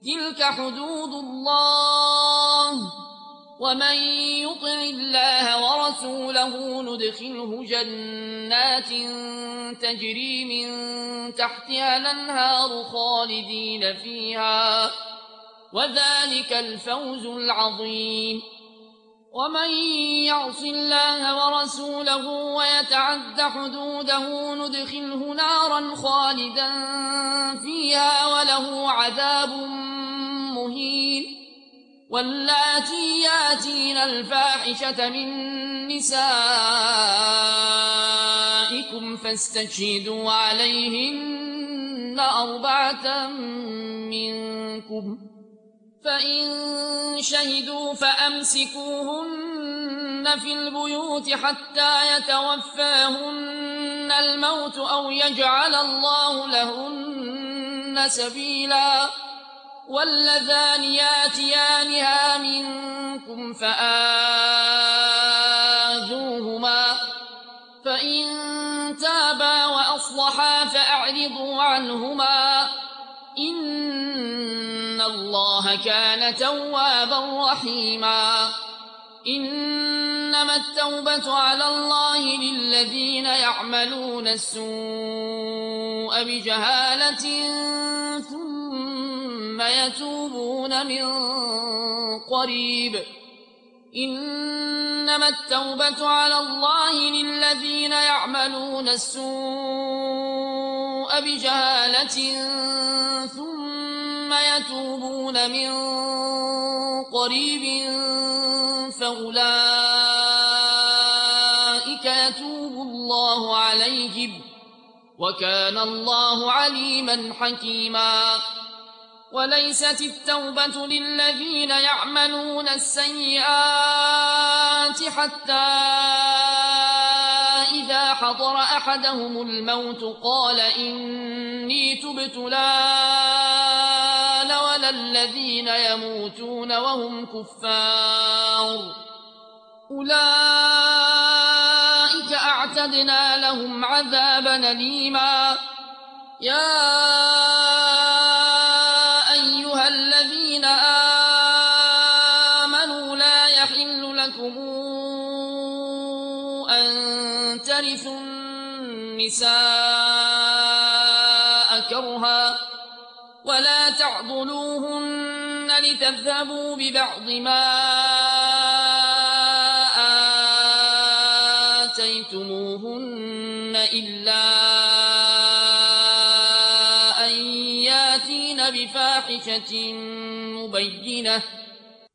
تلك حدود الله، ومن يطع الله ورسوله ندخله جنات تجري من تحتها الأنهار خالدين فيها، وذلك الفوز العظيم. ومن يعص الله ورسوله ويتعد حدوده ندخله نارا خالدا فيها وله عذاب مهين. واللاتي ياتين الفاحشة من نسائكم فاستشهدوا عليهن 4 منكم، فإن شهدوا فأمسكوهن في البيوت حتى يتوفاهن الموت أو يجعل الله لهن سبيلا. واللذان ياتيانها منكم فآذوهما، فإن تابا وأصلحا فأعرضوا عنهما، إن الله كان توابا رحيما. إنما التوبة على الله للذين يعملون السوء بجهالة ثم يتوبون من قريب. إنما التوبة على الله للذين يعملون السوء بجهالة ثم يتوبون من قريب فأولئك يتوب الله عليهم، وكان الله عليما حكيما. وليست التوبة للذين يعملون السيئات حتى إذا حضر أحدهم الموت قال إني تبت الآن ولا الذين يموتون وهم كفار، أولئك أعتدنا لهم عذابا أليما. يا أيها الذين آمنوا لا يحل لكم أن ترثوا النساء كرها ولا تعضلوهن لتذهبوا ببعض ما آتيتموهن إلا أن ياتين بفاحشة مبينة